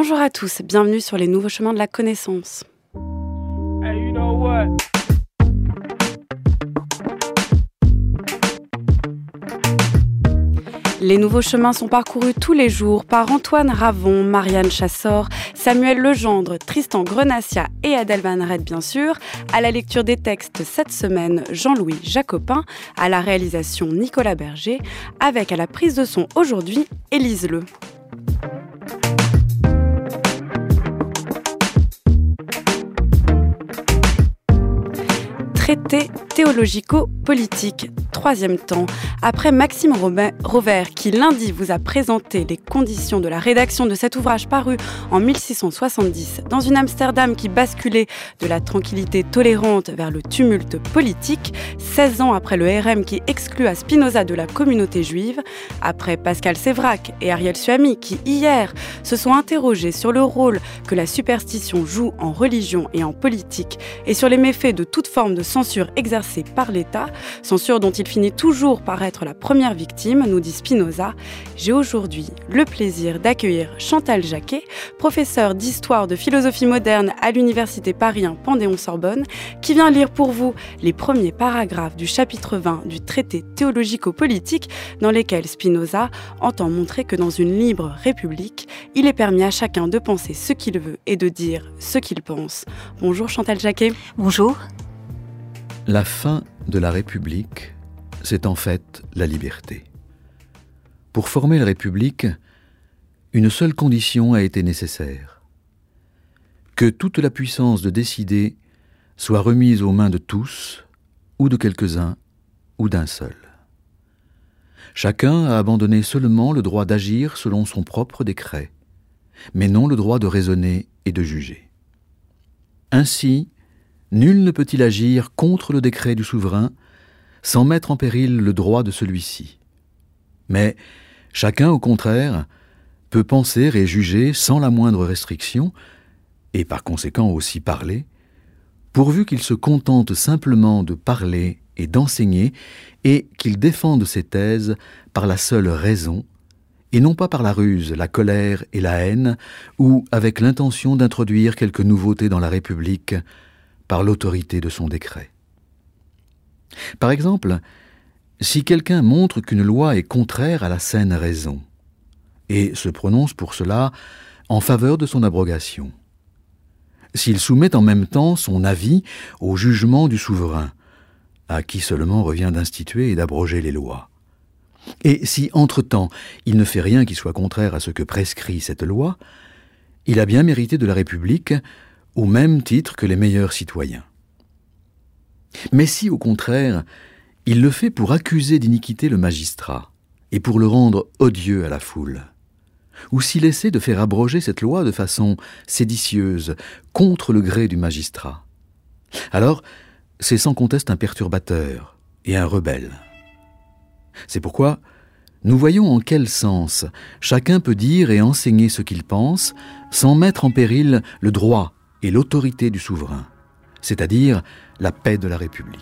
Bonjour à tous, bienvenue sur les nouveaux chemins de la connaissance. Hey, you know what? Les nouveaux chemins sont parcourus tous les jours par Antoine Ravon, Marianne Chassor, Samuel Legendre, Tristan Grenassia et Adèle Van Rett bien sûr. À la lecture des textes cette semaine, Jean-Louis Jacopin. À la réalisation, Nicolas Berger. Avec à la prise de son aujourd'hui, Élise Le. Traité théologico-politique, troisième temps. Après Maxime Rovert, qui lundi vous a présenté les conditions de la rédaction de cet ouvrage paru en 1670, dans une Amsterdam qui basculait de la tranquillité tolérante vers le tumulte politique, 16 ans après le RM qui exclua Spinoza de la communauté juive, après Pascal Sévrac et Ariel Suami qui, hier, se sont interrogés sur le rôle que la superstition joue en religion et en politique et sur les méfaits de toute forme de censure exercée par l'État, censure dont il finit toujours par être la première victime, nous dit Spinoza. J'ai aujourd'hui le plaisir d'accueillir Chantal Jacquet, professeure d'histoire de philosophie moderne à l'université Paris 1 Panthéon-Sorbonne, qui vient lire pour vous les premiers paragraphes du chapitre 20 du traité théologico-politique dans lesquels Spinoza entend montrer que dans une libre république, il est permis à chacun de penser ce qu'il veut et de dire ce qu'il pense. Bonjour Chantal Jacquet. Bonjour. La fin de la République, c'est en fait la liberté. Pour former la République, une seule condition a été nécessaire. Que toute la puissance de décider soit remise aux mains de tous, ou de quelques-uns, ou d'un seul. Chacun a abandonné seulement le droit d'agir selon son propre décret, mais non le droit de raisonner et de juger. Ainsi, nul ne peut-il agir contre le décret du souverain sans mettre en péril le droit de celui-ci. Mais chacun, au contraire, peut penser et juger sans la moindre restriction, et par conséquent aussi parler, pourvu qu'il se contente simplement de parler et d'enseigner, et qu'il défende ses thèses par la seule raison, et non pas par la ruse, la colère et la haine, ou avec l'intention d'introduire quelque nouveauté dans la République, par l'autorité de son décret. Par exemple, si quelqu'un montre qu'une loi est contraire à la saine raison, et se prononce pour cela en faveur de son abrogation, s'il soumet en même temps son avis au jugement du souverain, à qui seulement revient d'instituer et d'abroger les lois, et si, entre-temps, il ne fait rien qui soit contraire à ce que prescrit cette loi, il a bien mérité de la République au même titre que les meilleurs citoyens. Mais si, au contraire, il le fait pour accuser d'iniquité le magistrat et pour le rendre odieux à la foule, ou s'il essaie de faire abroger cette loi de façon séditieuse contre le gré du magistrat, alors c'est sans conteste un perturbateur et un rebelle. C'est pourquoi nous voyons en quel sens chacun peut dire et enseigner ce qu'il pense sans mettre en péril le droit et l'autorité du souverain, c'est-à-dire la paix de la République.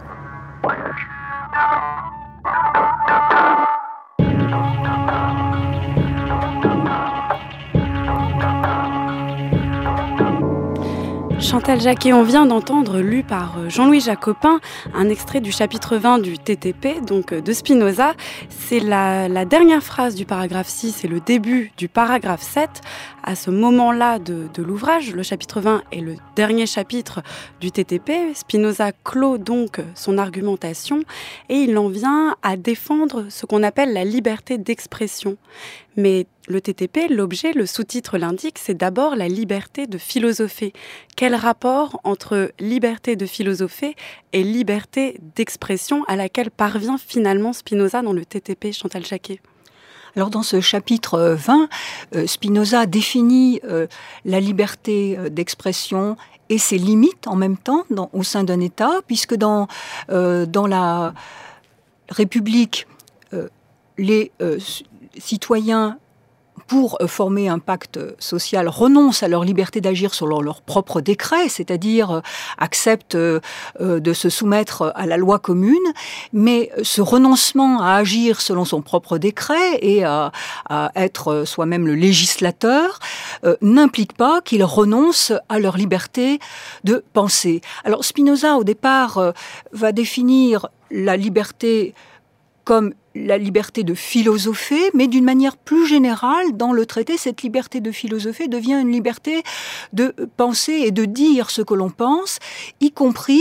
Chantal Jacquet, on vient d'entendre, lu par Jean-Louis Jacopin, un extrait du chapitre 20 du TTP, donc de Spinoza. C'est la dernière phrase du paragraphe 6 et le début du paragraphe 7. À ce moment-là de l'ouvrage, le chapitre 20 est le dernier chapitre du TTP. Spinoza clôt donc son argumentation et il en vient à défendre ce qu'on appelle la liberté d'expression. Mais le TTP, l'objet, le sous-titre l'indique, c'est d'abord la liberté de philosopher. Quel rapport entre liberté de philosopher et liberté d'expression à laquelle parvient finalement Spinoza dans le TTP, Chantal Jacquet ? Alors dans ce chapitre 20, Spinoza définit la liberté d'expression et ses limites en même temps au sein d'un État, puisque dans la République, les citoyens pour former un pacte social, renoncent à leur liberté d'agir selon leur propre décret, c'est-à-dire acceptent de se soumettre à la loi commune, mais ce renoncement à agir selon son propre décret et à être soi-même le législateur n'implique pas qu'ils renoncent à leur liberté de penser. Alors Spinoza, au départ, va définir la liberté comme la liberté de philosopher, mais d'une manière plus générale, dans le traité, cette liberté de philosopher devient une liberté de penser et de dire ce que l'on pense, y compris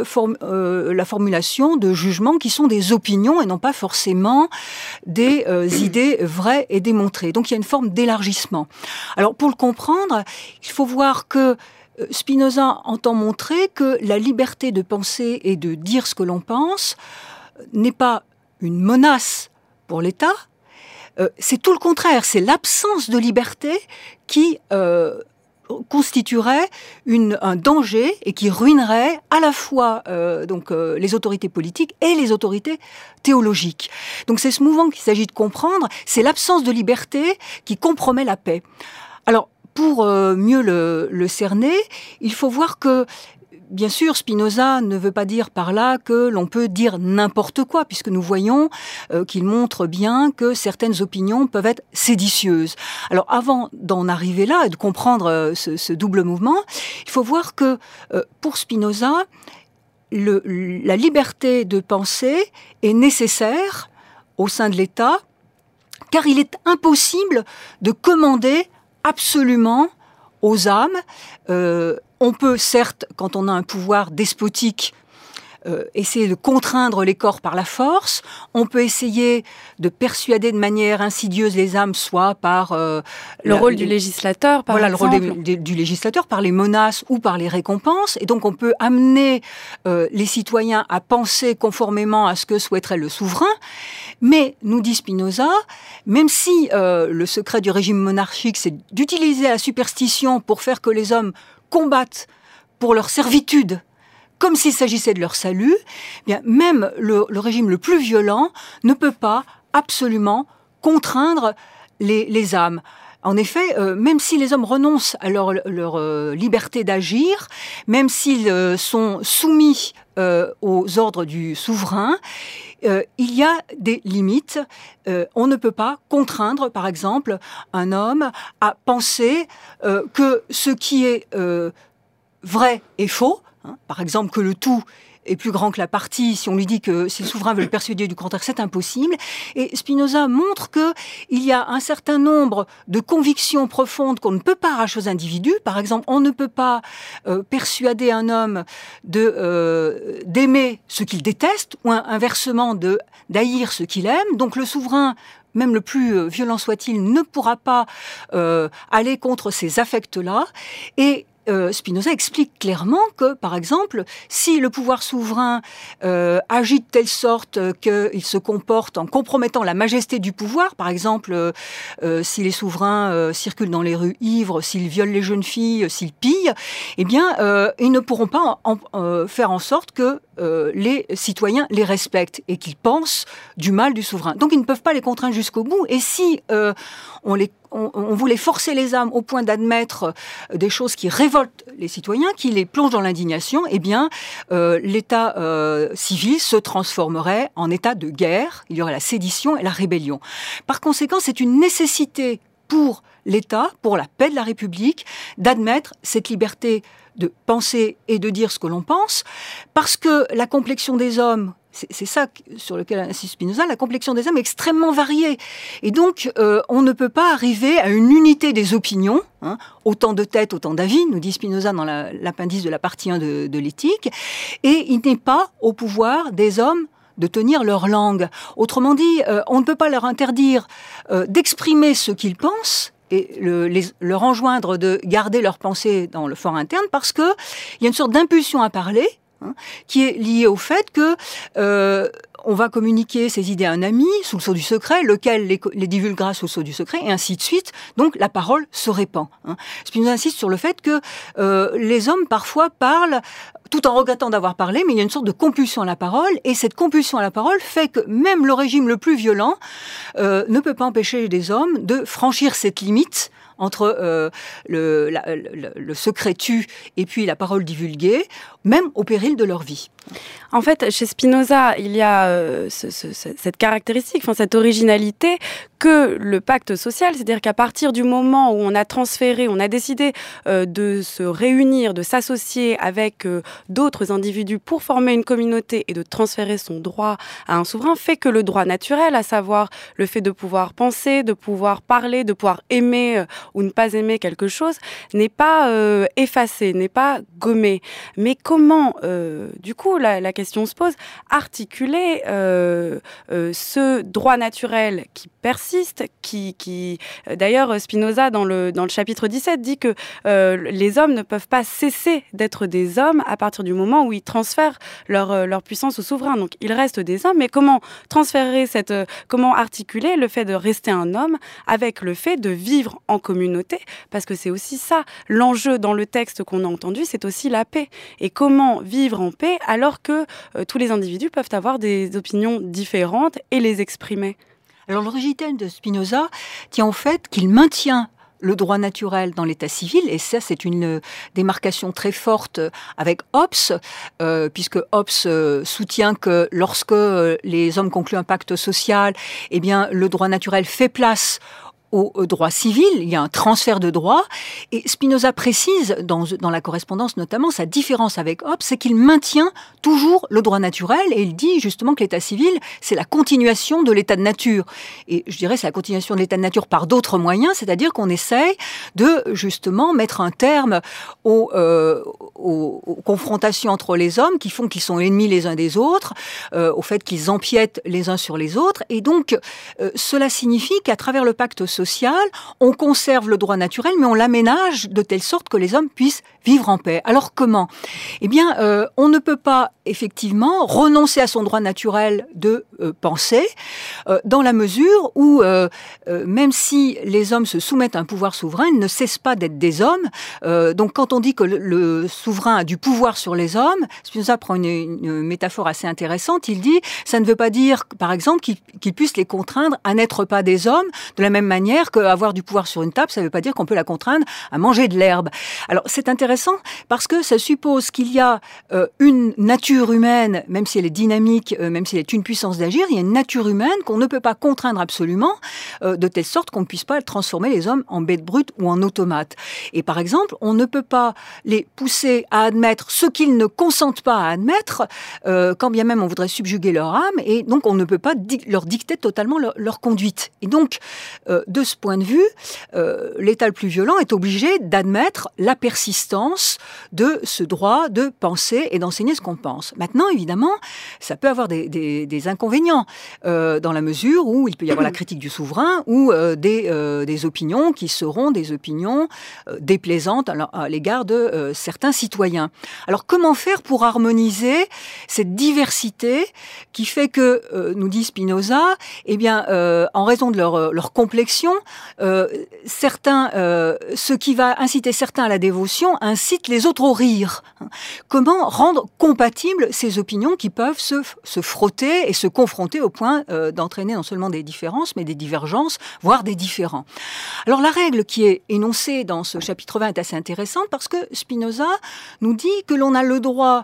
la formulation de jugements qui sont des opinions et non pas forcément des idées vraies et démontrées. Donc il y a une forme d'élargissement. Alors pour le comprendre, il faut voir que Spinoza entend montrer que la liberté de penser et de dire ce que l'on pense n'est pas une menace pour l'État, c'est tout le contraire, c'est l'absence de liberté qui constituerait un danger et qui ruinerait à la fois les autorités politiques et les autorités théologiques. Donc c'est ce mouvement qu'il s'agit de comprendre, c'est l'absence de liberté qui compromet la paix. Alors, pour mieux le cerner, il faut voir que bien sûr, Spinoza ne veut pas dire par là que l'on peut dire n'importe quoi, puisque nous voyons qu'il montre bien que certaines opinions peuvent être séditieuses. Alors, avant d'en arriver là et de comprendre ce double mouvement, il faut voir que pour Spinoza, la liberté de penser est nécessaire au sein de l'État, car il est impossible de commander absolument aux âmes. On peut, certes, quand on a un pouvoir despotique, essayer de contraindre les corps par la force. On peut essayer de persuader de manière insidieuse les âmes, soit par le rôle du législateur, par exemple. Voilà, le rôle du législateur, par les menaces ou par les récompenses. Et donc, on peut amener les citoyens à penser conformément à ce que souhaiterait le souverain. Mais, nous dit Spinoza, même si le secret du régime monarchique, c'est d'utiliser la superstition pour faire que les hommes combattent pour leur servitude, comme s'il s'agissait de leur salut, eh bien, même le régime le plus violent ne peut pas absolument contraindre les âmes. En effet, même si les hommes renoncent à leur liberté d'agir, même s'ils sont soumis aux ordres du souverain, il y a des limites. On ne peut pas contraindre, par exemple, un homme à penser que ce qui est vrai est faux, par exemple que le tout est plus grand que la partie. Si on lui dit que si le souverain veut le persuader du contraire, c'est impossible. Et Spinoza montre qu'il y a un certain nombre de convictions profondes qu'on ne peut pas arracher aux individus. Par exemple, on ne peut pas persuader un homme d'aimer ce qu'il déteste, ou inversement d'haïr ce qu'il aime. Donc le souverain, même le plus violent soit-il, ne pourra pas aller contre ces affects-là. Et Spinoza explique clairement que, par exemple, si le pouvoir souverain agit de telle sorte qu'il se comporte en compromettant la majesté du pouvoir, par exemple, si les souverains circulent dans les rues ivres, s'ils violent les jeunes filles, s'ils pillent, eh bien, ils ne pourront pas faire en sorte que les citoyens les respectent et qu'ils pensent du mal du souverain. Donc, ils ne peuvent pas les contraindre jusqu'au bout. Et si on voulait forcer les âmes au point d'admettre des choses qui révoltent les citoyens, qui les plongent dans l'indignation, eh bien, l'état civil se transformerait en état de guerre. Il y aurait la sédition et la rébellion. Par conséquent, c'est une nécessité pour l'État, pour la paix de la République, d'admettre cette liberté de penser et de dire ce que l'on pense, parce que la complexion des hommes, c'est ça sur lequel insiste Spinoza, la complexion des hommes est extrêmement variée. Et donc, on ne peut pas arriver à une unité des opinions, autant de têtes, autant d'avis, nous dit Spinoza dans l'appendice de la partie 1 de l'éthique, et il n'est pas au pouvoir des hommes de tenir leur langue. Autrement dit, on ne peut pas leur interdire d'exprimer ce qu'ils pensent, et leur enjoindre de garder leur pensée dans le fort interne, parce qu'il y a une sorte d'impulsion à parler, qui est liée au fait que on va communiquer ces idées à un ami sous le sceau du secret, lequel les divulguera sous le sceau du secret, et ainsi de suite. Donc la parole se répand. Spinoza insiste sur le fait que les hommes parfois parlent tout en regrettant d'avoir parlé, mais il y a une sorte de compulsion à la parole, et cette compulsion à la parole fait que même le régime le plus violent ne peut pas empêcher les hommes de franchir cette limite entre le secret tu et puis la parole divulguée, même au péril de leur vie. En fait, chez Spinoza, il y a cette caractéristique, cette originalité que le pacte social, c'est-à-dire qu'à partir du moment où on a transféré, on a décidé de se réunir, de s'associer avec d'autres individus pour former une communauté et de transférer son droit à un souverain, fait que le droit naturel, à savoir le fait de pouvoir penser, de pouvoir parler, de pouvoir aimer ou ne pas aimer quelque chose, n'est pas effacé, n'est pas gommé. Mais comment, du coup, la question se pose, articuler ce droit naturel qui persiste, qui d'ailleurs Spinoza dans le chapitre 17 dit que les hommes ne peuvent pas cesser d'être des hommes à partir du moment où ils transfèrent leur puissance au souverain. Donc ils restent des hommes, mais comment transférer comment articuler le fait de rester un homme avec le fait de vivre en communauté, parce que c'est aussi ça l'enjeu dans le texte qu'on a entendu, c'est aussi la paix. Et comment vivre en paix alors que tous les individus peuvent avoir des opinions différentes et les exprimer. Alors l'originalité de Spinoza tient au fait qu'il maintient le droit naturel dans l'état civil, et ça c'est une démarcation très forte avec Hobbes, puisque Hobbes soutient que lorsque les hommes concluent un pacte social, eh bien le droit naturel fait place au droit civil, il y a un transfert de droit, et Spinoza précise, dans la correspondance notamment, sa différence avec Hobbes, c'est qu'il maintient toujours le droit naturel, et il dit justement que l'état civil, c'est la continuation de l'état de nature. Et je dirais c'est la continuation de l'état de nature par d'autres moyens, c'est-à-dire qu'on essaye de justement mettre un terme aux confrontations entre les hommes qui font qu'ils sont ennemis les uns des autres, au fait qu'ils empiètent les uns sur les autres, et donc cela signifie qu'à travers le pacte social, on conserve le droit naturel, mais on l'aménage de telle sorte que les hommes puissent vivre en paix. Alors comment ? Eh bien, on ne peut pas effectivement renoncer à son droit naturel de penser, dans la mesure où, même si les hommes se soumettent à un pouvoir souverain, ils ne cessent pas d'être des hommes. Donc quand on dit que le souverain a du pouvoir sur les hommes, Spinoza prend une métaphore assez intéressante, il dit, ça ne veut pas dire, par exemple, qu'il puisse les contraindre à n'être pas des hommes, de la même manière qu'avoir du pouvoir sur une table, ça ne veut pas dire qu'on peut la contraindre à manger de l'herbe. Alors c'est intéressant parce que ça suppose qu'il y a une nature humaine, même si elle est dynamique, même si elle est une puissance d'agir, il y a une nature humaine qu'on ne peut pas contraindre absolument, de telle sorte qu'on ne puisse pas transformer les hommes en bêtes brutes ou en automates. Et par exemple, on ne peut pas les pousser à admettre ce qu'ils ne consentent pas à admettre, quand bien même on voudrait subjuguer leur âme, et donc on ne peut pas leur dicter totalement leur conduite. Et donc, de ce point de vue, l'État le plus violent est obligé d'admettre la persistance de ce droit de penser et d'enseigner ce qu'on pense. Maintenant, évidemment, ça peut avoir des inconvénients, dans la mesure où il peut y avoir la critique du souverain ou des opinions qui seront des opinions déplaisantes à l'égard de certains citoyens. Alors, comment faire pour harmoniser cette diversité qui fait que, nous dit Spinoza, eh bien, en raison de leur complexion, certains, ce qui va inciter certains à la dévotion incite les autres au rire. Comment rendre compatibles ces opinions qui peuvent se frotter et se confronter au point d'entraîner non seulement des différences, mais des divergences, voire des différends. Alors la règle qui est énoncée dans ce chapitre 20 est assez intéressante parce que Spinoza nous dit que l'on a le droit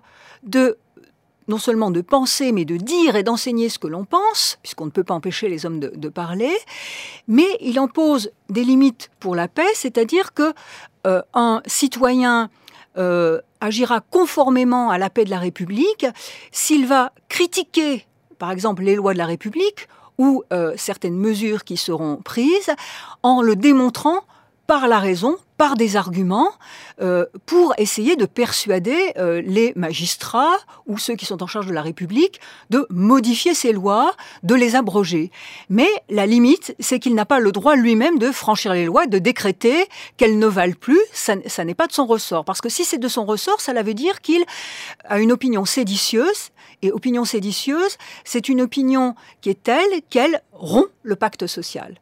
non seulement de penser, mais de dire et d'enseigner ce que l'on pense, puisqu'on ne peut pas empêcher les hommes de parler, mais il en pose des limites pour la paix, c'est-à-dire que un citoyen agira conformément à la paix de la République s'il va critiquer, par exemple, les lois de la République ou certaines mesures qui seront prises en le démontrant par la raison par des arguments pour essayer de persuader les magistrats ou ceux qui sont en charge de la République de modifier ces lois, de les abroger. Mais la limite, c'est qu'il n'a pas le droit lui-même de franchir les lois, de décréter qu'elles ne valent plus. Ça n'est pas de son ressort. Parce que si c'est de son ressort, ça veut dire qu'il a une opinion séditieuse. Et opinion séditieuse, c'est une opinion qui est telle qu'elle rompt le pacte social.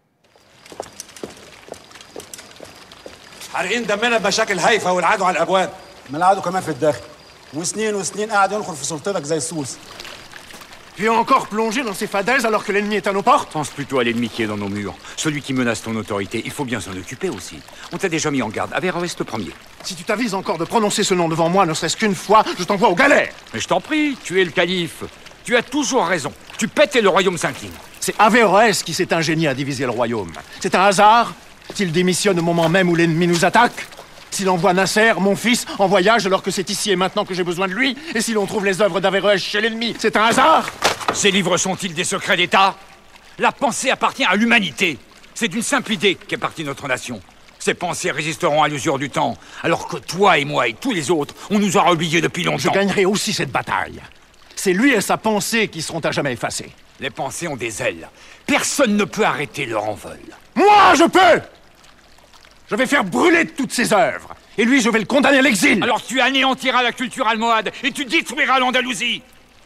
حارقين دمنا بمشاكل هايفه والعدو على الابواب. ما العدو كمان في الداخل. وسنين قاعد ينخر في سلطتك زي السوس. Tu es encore plongé dans ces fadaises alors que l'ennemi est à nos portes? Pense plutôt à l'ennemi qui est dans nos murs. Celui qui menace ton autorité, il faut bien s'en occuper aussi. On t'a déjà mis en garde. Averroès le premier. Si tu t'avises encore de prononcer ce nom devant moi, ne serait-ce qu'une fois, je t'envoie aux galères. Mais je t'en prie, tu es le calife. Tu as toujours raison. Tu pètes et le royaume s'incline. C'est Averroès qui s'est ingénié à diviser le royaume. C'est un hasard s'il démissionne au moment même où l'ennemi nous attaque? S'il envoie Nasser, mon fils, en voyage alors que c'est ici et maintenant que j'ai besoin de lui? Et si l'on trouve les œuvres d'Averroès chez l'ennemi, c'est un hasard? Ces livres sont-ils des secrets d'État? La pensée appartient à l'humanité. C'est d'une simple idée qu'est partie notre nation. Ces pensées résisteront à l'usure du temps, alors que toi et moi et tous les autres, on nous aura oubliés depuis longtemps. Je gagnerai aussi cette bataille. C'est lui et sa pensée qui seront à jamais effacés. Les pensées ont des ailes. Personne ne peut arrêter leur envol. Moi, je peux! Je vais faire brûler toutes ses œuvres. Et lui, je vais le condamner à l'exil. Alors tu anéantiras la culture almohade et tu détruiras l'Andalousie.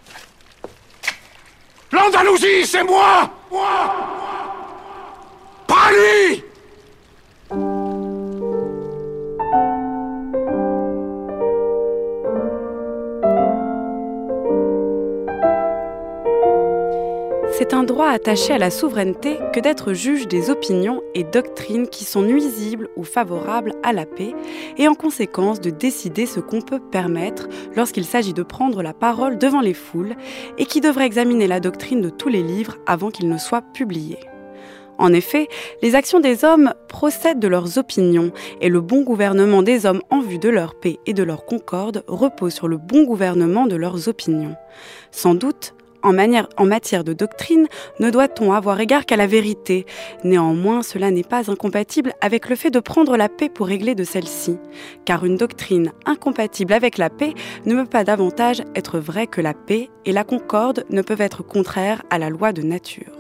L'Andalousie, c'est moi! Moi! Pas lui! C'est un droit attaché à la souveraineté que d'être juge des opinions et doctrines qui sont nuisibles ou favorables à la paix, et en conséquence de décider ce qu'on peut permettre lorsqu'il s'agit de prendre la parole devant les foules, et qui devrait examiner la doctrine de tous les livres avant qu'ils ne soient publiés. En effet, les actions des hommes procèdent de leurs opinions, et le bon gouvernement des hommes en vue de leur paix et de leur concorde repose sur le bon gouvernement de leurs opinions. Sans doute, en matière de doctrine, ne doit-on avoir égard qu'à la vérité. Néanmoins, cela n'est pas incompatible avec le fait de prendre la paix pour régler de celle-ci. Car une doctrine incompatible avec la paix ne peut pas davantage être vraie que la paix, et la concorde ne peuvent être contraires à la loi de nature.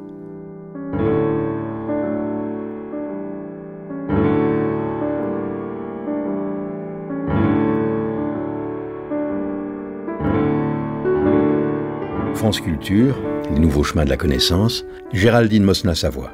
France Culture, les nouveaux chemins de la connaissance, Géraldine Mosna-Savoie.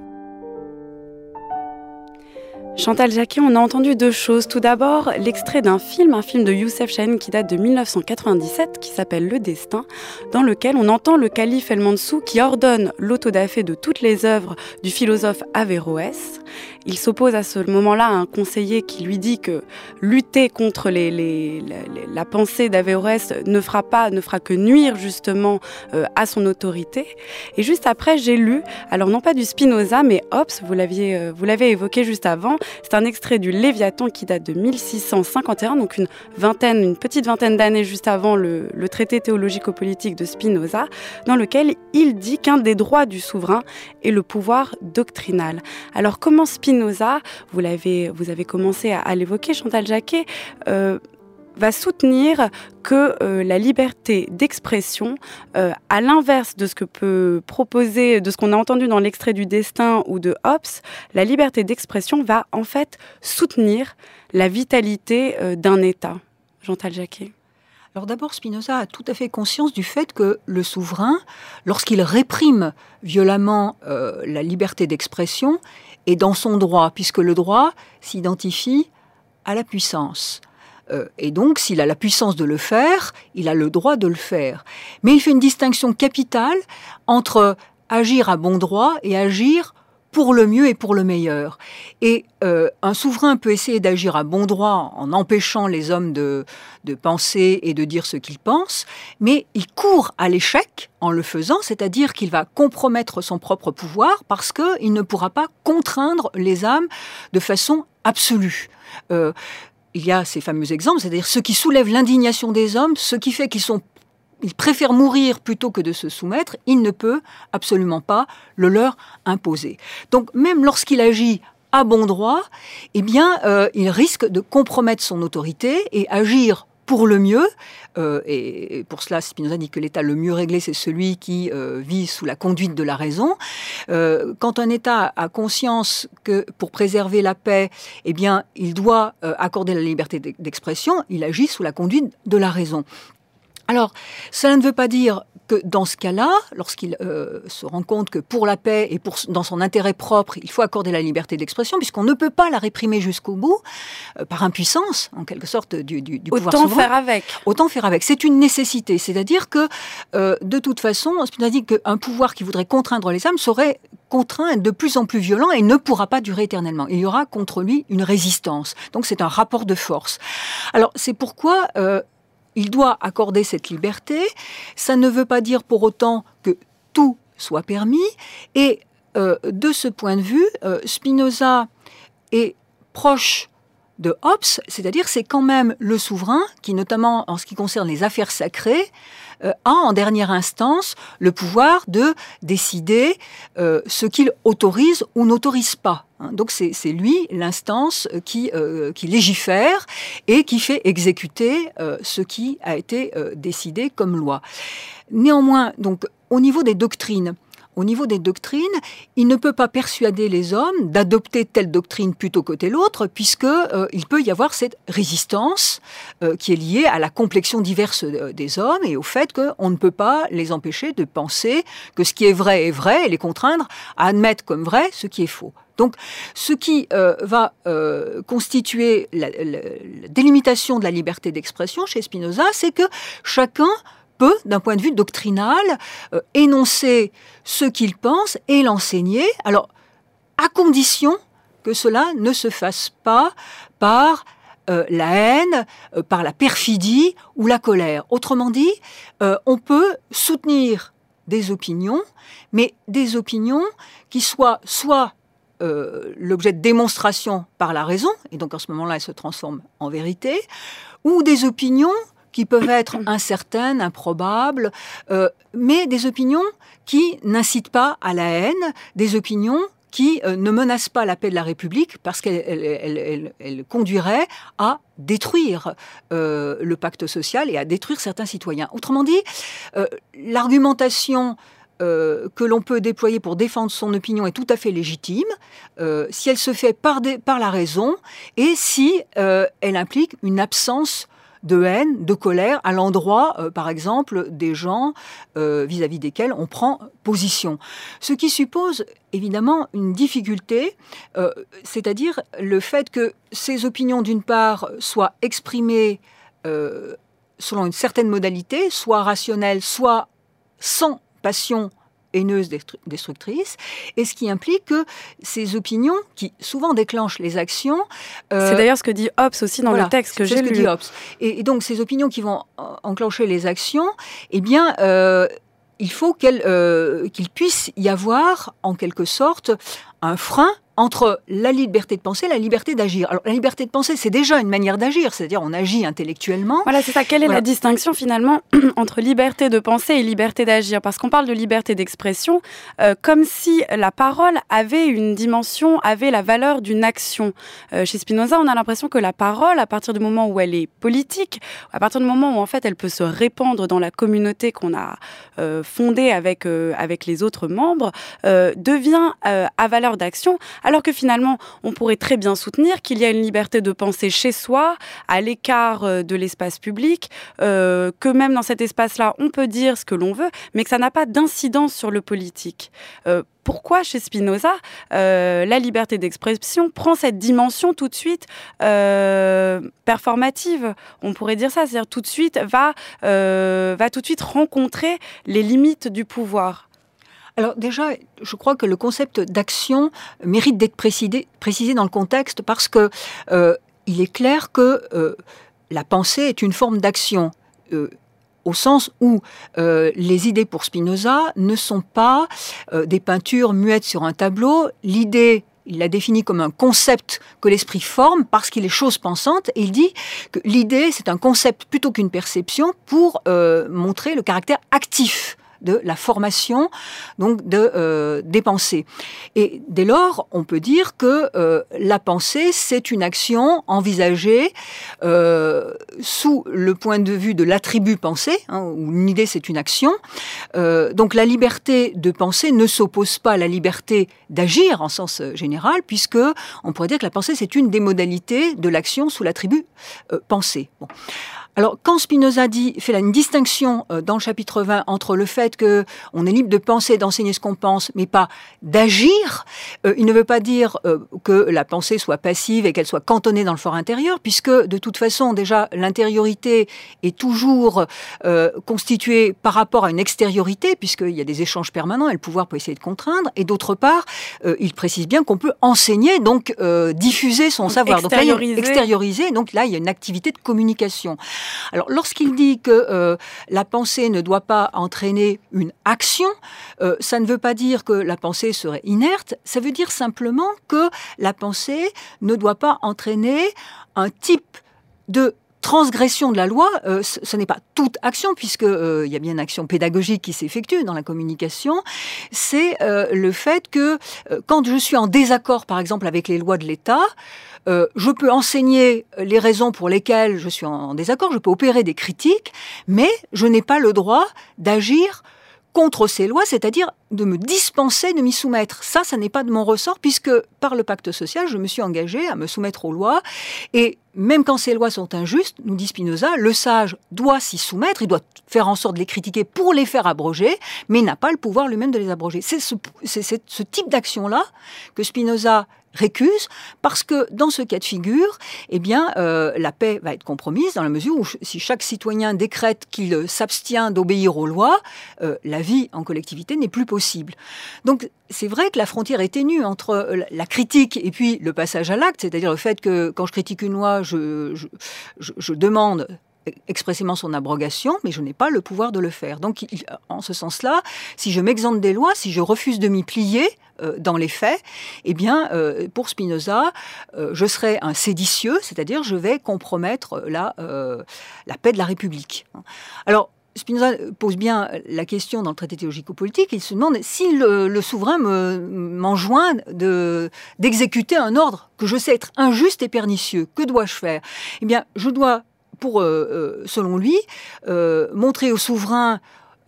Chantal Jacquet, on a entendu deux choses. Tout d'abord, l'extrait d'un film, un film de Youssef Chahine qui date de 1997, qui s'appelle Le Destin, dans lequel on entend le calife El Mansou qui ordonne l'autodafé de toutes les œuvres du philosophe Averroès. Il s'oppose à ce moment-là à un conseiller qui lui dit que lutter contre la pensée d'Averroès ne fera que nuire justement à son autorité. Et juste après, j'ai lu, alors non pas du Spinoza, mais Hobbes, vous l'avez évoqué juste avant. C'est un extrait du Léviathan qui date de 1651, donc une petite vingtaine d'années juste avant le traité théologico-politique de Spinoza, dans lequel il dit qu'un des droits du souverain est le pouvoir doctrinal. Alors comment Spinoza, vous avez commencé à l'évoquer, Chantal Jacquet, va soutenir que la liberté d'expression, à l'inverse de ce que peut proposer, de ce qu'on a entendu dans l'extrait du Destin ou de Hobbes, la liberté d'expression va en fait soutenir la vitalité d'un État. Chantal Jacquet. Alors d'abord, Spinoza a tout à fait conscience du fait que le souverain, lorsqu'il réprime violemment la liberté d'expression, est dans son droit, puisque le droit s'identifie à la puissance. Et donc, s'il a la puissance de le faire, il a le droit de le faire. Mais il fait une distinction capitale entre agir à bon droit et agir pour le mieux et pour le meilleur. Et un souverain peut essayer d'agir à bon droit en empêchant les hommes de penser et de dire ce qu'ils pensent, mais il court à l'échec en le faisant, c'est-à-dire qu'il va compromettre son propre pouvoir parce qu'il ne pourra pas contraindre les âmes de façon absolue. Il y a ces fameux exemples, c'est-à-dire ceux qui soulèvent l'indignation des hommes, ce qui fait qu'ils préfèrent mourir plutôt que de se soumettre, il ne peut absolument pas le leur imposer. Donc même lorsqu'il agit à bon droit, eh bien, il risque de compromettre son autorité et agir pour le mieux. Et pour cela, Spinoza dit que l'état le mieux réglé, c'est celui qui vit sous la conduite de la raison. Quand un État a conscience que pour préserver la paix, eh bien, il doit accorder la liberté d'expression, il agit sous la conduite de la raison. Alors, cela ne veut pas dire que dans ce cas-là, lorsqu'il se rend compte que pour la paix et dans son intérêt propre, il faut accorder la liberté d'expression, puisqu'on ne peut pas la réprimer jusqu'au bout, par impuissance, en quelque sorte, du pouvoir souverain. Autant faire avec. Autant faire avec. C'est une nécessité. C'est-à-dire que, de toute façon, Spinoza dit qu'un pouvoir qui voudrait contraindre les âmes serait contraint à être de plus en plus violent et ne pourra pas durer éternellement. Il y aura contre lui une résistance. Donc c'est un rapport de force. Alors, c'est pourquoi... il doit accorder cette liberté. Ça ne veut pas dire pour autant que tout soit permis. Et de ce point de vue, Spinoza est proche de Hobbes, c'est-à-dire c'est quand même le souverain qui, notamment en ce qui concerne les affaires sacrées, a en dernière instance le pouvoir de décider ce qu'il autorise ou n'autorise pas. Donc c'est lui l'instance qui légifère et qui fait exécuter ce qui a été décidé comme loi. Néanmoins, donc au niveau des doctrines, il ne peut pas persuader les hommes d'adopter telle doctrine plutôt que telle autre, puisque il peut y avoir cette résistance qui est liée à la complexion diverse des hommes et au fait qu'on ne peut pas les empêcher de penser que ce qui est vrai et les contraindre à admettre comme vrai ce qui est faux. Donc, ce qui va constituer la délimitation de la liberté d'expression chez Spinoza, c'est que chacun peut, d'un point de vue doctrinal, énoncer ce qu'il pense et l'enseigner, alors à condition que cela ne se fasse pas par la haine, par la perfidie ou la colère. Autrement dit, on peut soutenir des opinions, mais des opinions qui soient soit l'objet de démonstration par la raison, et donc en ce moment-là, elles se transforment en vérité, ou des opinions qui peuvent être incertaines, improbables, mais des opinions qui n'incitent pas à la haine, des opinions qui ne menacent pas la paix de la République parce qu'elles conduiraient à détruire le pacte social et à détruire certains citoyens. Autrement dit, l'argumentation que l'on peut déployer pour défendre son opinion est tout à fait légitime si elle se fait par la raison et si elle implique une absence de haine, de colère à l'endroit, par exemple, des gens vis-à-vis desquels on prend position. Ce qui suppose évidemment une difficulté, c'est-à-dire le fait que ces opinions, d'une part, soient exprimées selon une certaine modalité, soit rationnelle, soit sans passion haineuse, destructrice, et ce qui implique que ces opinions, qui souvent déclenchent les actions... c'est d'ailleurs ce que dit Hobbes aussi dans le texte que j'ai lu. Dit Hobbes. Et donc, ces opinions qui vont enclencher les actions, eh bien, il faut qu'il puisse y avoir, en quelque sorte, un frein entre la liberté de penser et la liberté d'agir. Alors, la liberté de penser, c'est déjà une manière d'agir, c'est-à-dire on agit intellectuellement. Voilà, c'est ça. Quelle est la distinction, finalement, entre liberté de penser et liberté d'agir ? Parce qu'on parle de liberté d'expression comme si la parole avait une dimension, avait la valeur d'une action. Chez Spinoza, on a l'impression que la parole, à partir du moment où elle est politique, à partir du moment où, en fait, elle peut se répandre dans la communauté qu'on a fondée avec les autres membres, devient à valeur d'action, alors que finalement, on pourrait très bien soutenir qu'il y a une liberté de penser chez soi, à l'écart de l'espace public, que même dans cet espace-là, on peut dire ce que l'on veut, mais que ça n'a pas d'incidence sur le politique. Pourquoi, chez Spinoza, la liberté d'expression prend cette dimension tout de suite performative ? On pourrait dire ça, c'est-à-dire tout de suite va tout de suite rencontrer les limites du pouvoir. Alors déjà, je crois que le concept d'action mérite d'être précisé dans le contexte parce que il est clair que la pensée est une forme d'action. Au sens où les idées pour Spinoza ne sont pas des peintures muettes sur un tableau. L'idée, il la définit comme un concept que l'esprit forme parce qu'il est chose pensante. Et il dit que l'idée, c'est un concept plutôt qu'une perception pour montrer le caractère actif de la formation donc des pensées. Et dès lors, on peut dire que la pensée, c'est une action envisagée sous le point de vue de l'attribut pensée, où une idée, c'est une action. Donc la liberté de penser ne s'oppose pas à la liberté d'agir en sens général, puisque on pourrait dire que la pensée, c'est une des modalités de l'action sous l'attribut pensée. Bon. Alors, quand Spinoza fait une distinction dans le chapitre 20 entre le fait qu'on est libre de penser, d'enseigner ce qu'on pense, mais pas d'agir, il ne veut pas dire que la pensée soit passive et qu'elle soit cantonnée dans le fort intérieur, puisque de toute façon, déjà, l'intériorité est toujours constituée par rapport à une extériorité, puisqu'il y a des échanges permanents et le pouvoir peut essayer de contraindre, et d'autre part, il précise bien qu'on peut enseigner, donc diffuser son savoir, donc là, extérioriser, donc là, il y a une activité de communication. Alors, lorsqu'il dit que la pensée ne doit pas entraîner une action, ça ne veut pas dire que la pensée serait inerte, ça veut dire simplement que la pensée ne doit pas entraîner un type de transgression de la loi. Ce n'est pas toute action, puisque il y a bien une action pédagogique qui s'effectue dans la communication. C'est le fait que quand je suis en désaccord, par exemple, avec les lois de l'État, je peux enseigner les raisons pour lesquelles je suis en désaccord, je peux opérer des critiques, mais je n'ai pas le droit d'agir contre ces lois, c'est-à-dire de me dispenser de m'y soumettre. Ça n'est pas de mon ressort, puisque par le pacte social, je me suis engagée à me soumettre aux lois, et même quand ces lois sont injustes, nous dit Spinoza, le sage doit s'y soumettre, il doit faire en sorte de les critiquer pour les faire abroger, mais il n'a pas le pouvoir lui-même de les abroger. C'est ce type d'action-là que Spinoza récuse, parce que dans ce cas de figure, eh bien, la paix va être compromise dans la mesure où si chaque citoyen décrète qu'il s'abstient d'obéir aux lois, la vie en collectivité n'est plus possible. Donc, c'est vrai que la frontière est ténue entre la critique et puis le passage à l'acte, c'est-à-dire le fait que quand je critique une loi, je demande expressément son abrogation, mais je n'ai pas le pouvoir de le faire. Donc, en ce sens-là, si je m'exempte des lois, si je refuse de m'y plier dans les faits, eh bien, pour Spinoza, je serai un séditieux, c'est-à-dire je vais compromettre la paix de la République. Alors, Spinoza pose bien la question dans le traité théologico-politique, il se demande si le souverain m'enjoint d'exécuter un ordre que je sais être injuste et pernicieux. Que dois-je faire ? Eh bien, je dois, selon lui, montrer au souverain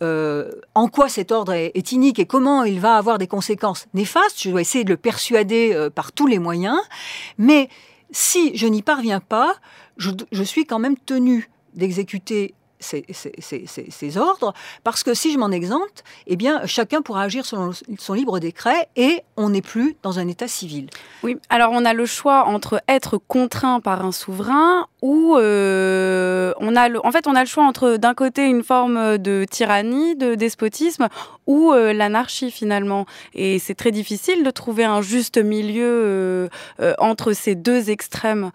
en quoi cet ordre est inique et comment il va avoir des conséquences néfastes. Je dois essayer de le persuader par tous les moyens. Mais si je n'y parviens pas, je suis quand même tenu d'exécuter ces ordres, parce que si je m'en exempte, eh bien, chacun pourra agir selon son libre décret et on n'est plus dans un état civil. Oui, alors on a le choix entre être contraint par un souverain ou on a le choix entre d'un côté une forme de tyrannie, de despotisme ou l'anarchie finalement. Et c'est très difficile de trouver un juste milieu entre ces deux extrêmes.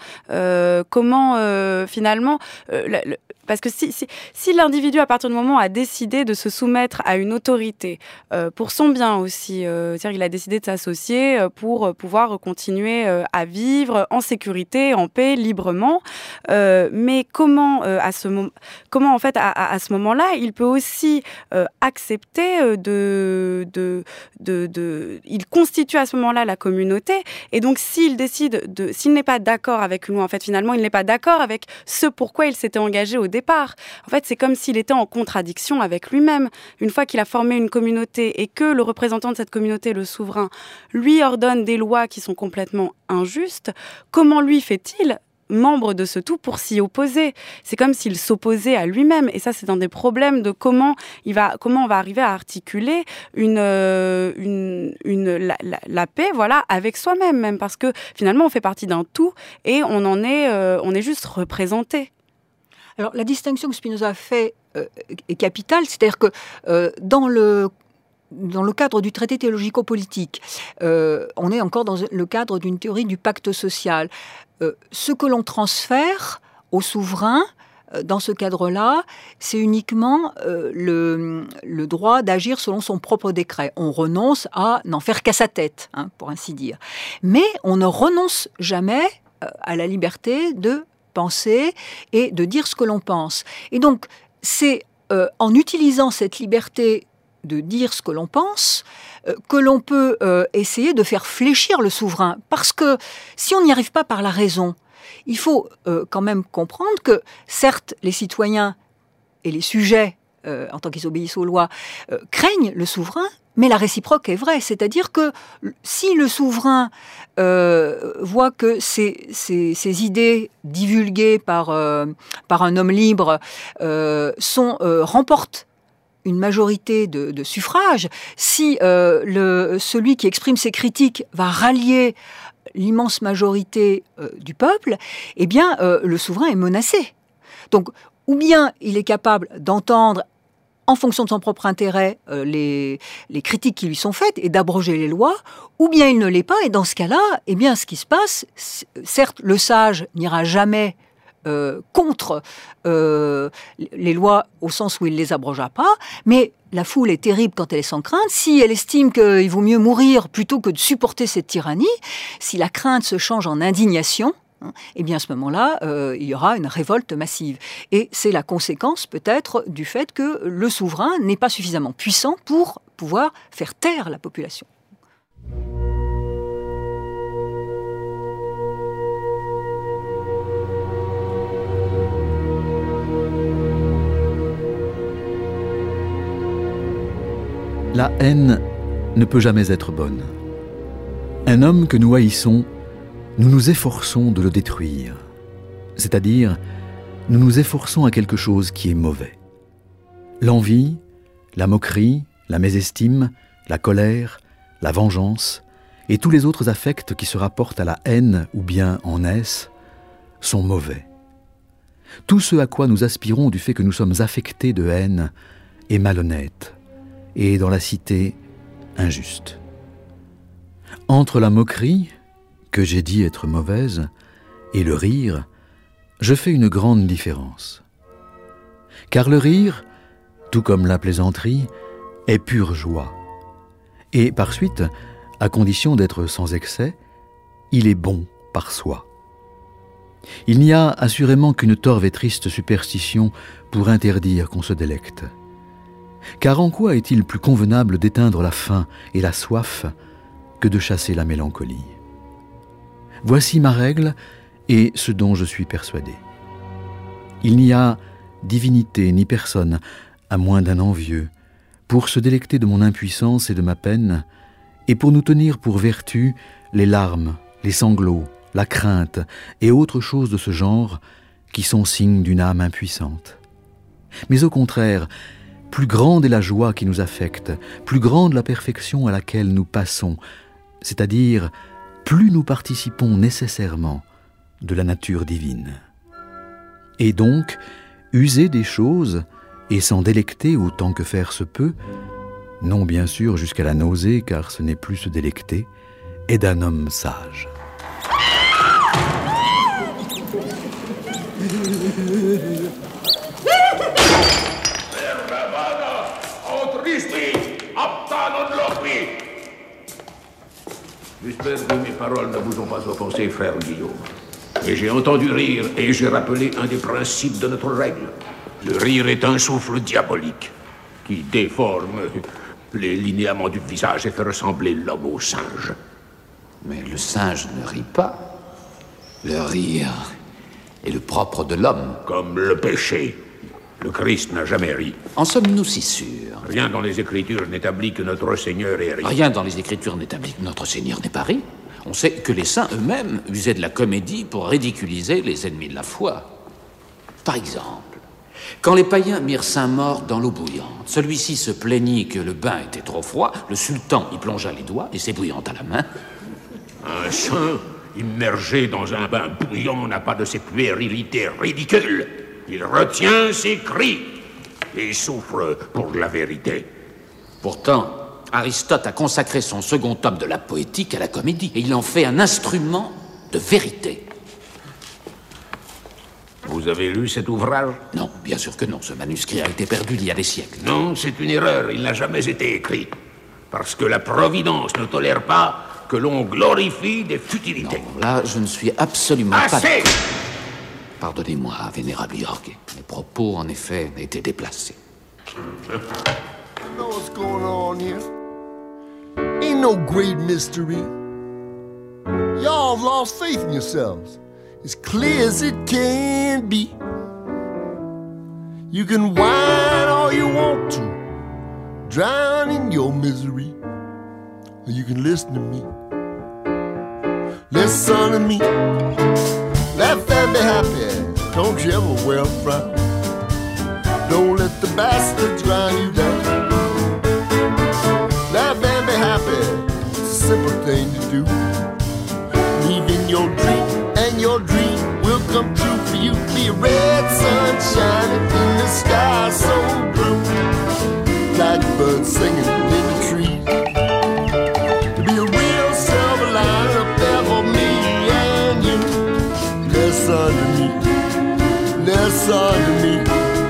Comment finalement... Parce que si l'individu, à partir du moment où a décidé de se soumettre à une autorité, pour son bien aussi, c'est-à-dire qu'il a décidé de s'associer pour pouvoir continuer à vivre en sécurité, en paix, librement, mais comment à ce moment-là, il peut aussi accepter il constitue à ce moment-là la communauté, et donc s'il n'est pas d'accord avec une loi, en fait, finalement, il n'est pas d'accord avec ce pourquoi il s'était engagé au départ. En fait, c'est comme s'il était en contradiction avec lui-même. Une fois qu'il a formé une communauté et que le représentant de cette communauté, le souverain, lui ordonne des lois qui sont complètement injustes, comment lui fait-il, membre de ce tout, pour s'y opposer? C'est comme s'il s'opposait à lui-même. Et ça, c'est un des problèmes de comment on va arriver à articuler la paix, voilà, avec soi-même, même, parce que finalement, on fait partie d'un tout et on est juste représenté. Alors, la distinction que Spinoza fait est capitale, c'est-à-dire que dans le cadre du traité théologico-politique, on est encore dans le cadre d'une théorie du pacte social. Ce que l'on transfère au souverain, dans ce cadre-là, c'est uniquement le droit d'agir selon son propre décret. On renonce à n'en faire qu'à sa tête, pour ainsi dire. Mais on ne renonce jamais à la liberté de penser et de dire ce que l'on pense. Et donc, c'est en utilisant cette liberté de dire ce que l'on pense que l'on peut essayer de faire fléchir le souverain. Parce que si on n'y arrive pas par la raison, il faut quand même comprendre que, certes, les citoyens et les sujets, en tant qu'ils obéissent aux lois, craignent le souverain, mais la réciproque est vraie. C'est-à-dire que si le souverain voit que ces idées divulguées par un homme libre remportent une majorité de suffrages, si celui qui exprime ses critiques va rallier l'immense majorité du peuple, eh bien, le souverain est menacé. Donc, ou bien il est capable d'entendre, en fonction de son propre intérêt, les critiques qui lui sont faites et d'abroger les lois, ou bien il ne l'est pas, et dans ce cas-là, eh bien, ce qui se passe, certes, le sage n'ira jamais contre les lois au sens où il les abrogera pas, mais la foule est terrible quand elle est sans crainte. Si elle estime qu'il vaut mieux mourir plutôt que de supporter cette tyrannie, si la crainte se change en indignation, eh bien à ce moment-là, il y aura une révolte massive. Et c'est la conséquence peut-être du fait que le souverain n'est pas suffisamment puissant pour pouvoir faire taire la population. La haine ne peut jamais être bonne. Un homme que nous haïssons, nous nous efforçons de le détruire. C'est-à-dire, nous nous efforçons à quelque chose qui est mauvais. L'envie, la moquerie, la mésestime, la colère, la vengeance et tous les autres affects qui se rapportent à la haine ou bien en naissent sont mauvais. Tout ce à quoi nous aspirons du fait que nous sommes affectés de haine est malhonnête et dans la cité injuste. Entre la moquerie, que j'ai dit être mauvaise, et le rire, je fais une grande différence. Car le rire, tout comme la plaisanterie, est pure joie. Et par suite, à condition d'être sans excès, il est bon par soi. Il n'y a assurément qu'une torve et triste superstition pour interdire qu'on se délecte. Car en quoi est-il plus convenable d'éteindre la faim et la soif que de chasser la mélancolie ? Voici ma règle et ce dont je suis persuadé. Il n'y a divinité ni personne, à moins d'un envieux, pour se délecter de mon impuissance et de ma peine, et pour nous tenir pour vertu les larmes, les sanglots, la crainte et autres choses de ce genre qui sont signes d'une âme impuissante. Mais au contraire, plus grande est la joie qui nous affecte, plus grande la perfection à laquelle nous passons, c'est-à-dire plus nous participons nécessairement de la nature divine. Et donc, user des choses et s'en délecter autant que faire se peut, non bien sûr jusqu'à la nausée, car ce n'est plus se délecter, est d'un homme sage. J'espère que mes paroles ne vous ont pas offensé, frère Guillaume. Mais j'ai entendu rire et j'ai rappelé un des principes de notre règle. Le rire est un souffle diabolique qui déforme les linéaments du visage et fait ressembler l'homme au singe. Mais le singe ne rit pas. Le rire est le propre de l'homme. Comme le péché. Le Christ n'a jamais ri. En sommes-nous si sûrs? Rien dans les Écritures n'établit que notre Seigneur ait ri. Rien dans les Écritures n'établit que notre Seigneur n'ait pas ri. On sait que les saints eux-mêmes usaient de la comédie pour ridiculiser les ennemis de la foi. Par exemple, quand les païens mirent saint mort dans l'eau bouillante, celui-ci se plaignit que le bain était trop froid, le sultan y plongea les doigts, et s'ébouillante à la main. Un saint immergé dans un bain bouillant n'a pas de ces puérilités ridicules. Il retient ses cris et souffre pour la vérité. Pourtant, Aristote a consacré son second tome de la poétique à la comédie, et il en fait un instrument de vérité. Vous avez lu cet ouvrage? Non, bien sûr que non. Ce manuscrit a été perdu il y a des siècles. Non, c'est une erreur. Il n'a jamais été écrit. Parce que la Providence ne tolère pas que l'on glorifie des futilités. Non, là, je ne suis absolument pas... Assez! Pardonnez-moi, vénérable York. Mes propos, en effet, étaient déplacés. know what's going on here. Ain't no great mystery. Y'all have lost faith in yourselves, as clear as it can be. You can whine all you want to, drown in your misery, or you can listen to me. Listen to me, laugh and be happy, don't you ever wear a frown. Don't let the bastards grind you down. Laugh and be happy, it's a simple thing to do. Believe in your dream, and your dream will come true for you. Be a red sun shining in the sky so blue, blackbirds singing in the trees. To be a real silver line up there for me and you. Listen to me, listen to me.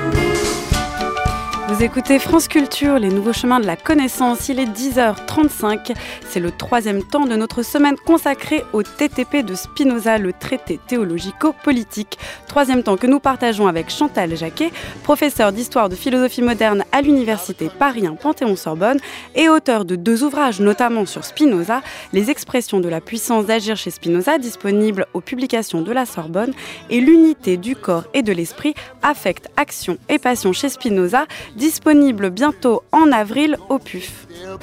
Vous écoutez France Culture, les nouveaux chemins de la connaissance. Il est 10h35. C'est le 3e temps de notre semaine consacrée au TTP de Spinoza, le traité théologico-politique. 3e temps que nous partageons avec Chantal Jacquet, professeure d'histoire de philosophie moderne à l'université Paris 1 Panthéon-Sorbonne et auteur de 2 ouvrages, notamment sur Spinoza, Les expressions de la puissance d'agir chez Spinoza, disponibles aux publications de la Sorbonne, et L'unité du corps et de l'esprit, affect, action et passion chez Spinoza, disponible bientôt en avril au PUF.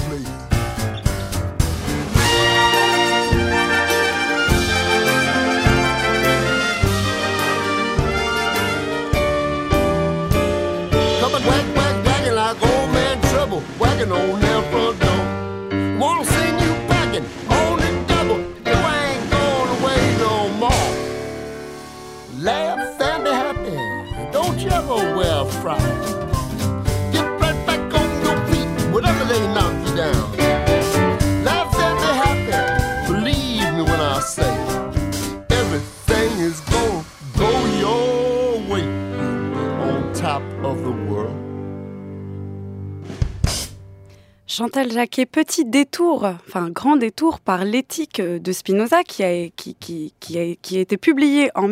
Wagging on their front door. Wanna see you packing on the double. You ain't going away no more. Laugh and be happy. Don't you ever wear a frown. Get right back on your feet, whatever they knock you down. Laugh and be happy. Believe me when I say everything is gonna go your way on top of the world. Chantal Jacquet, petit détour, enfin grand détour par l'éthique de Spinoza qui a été publié en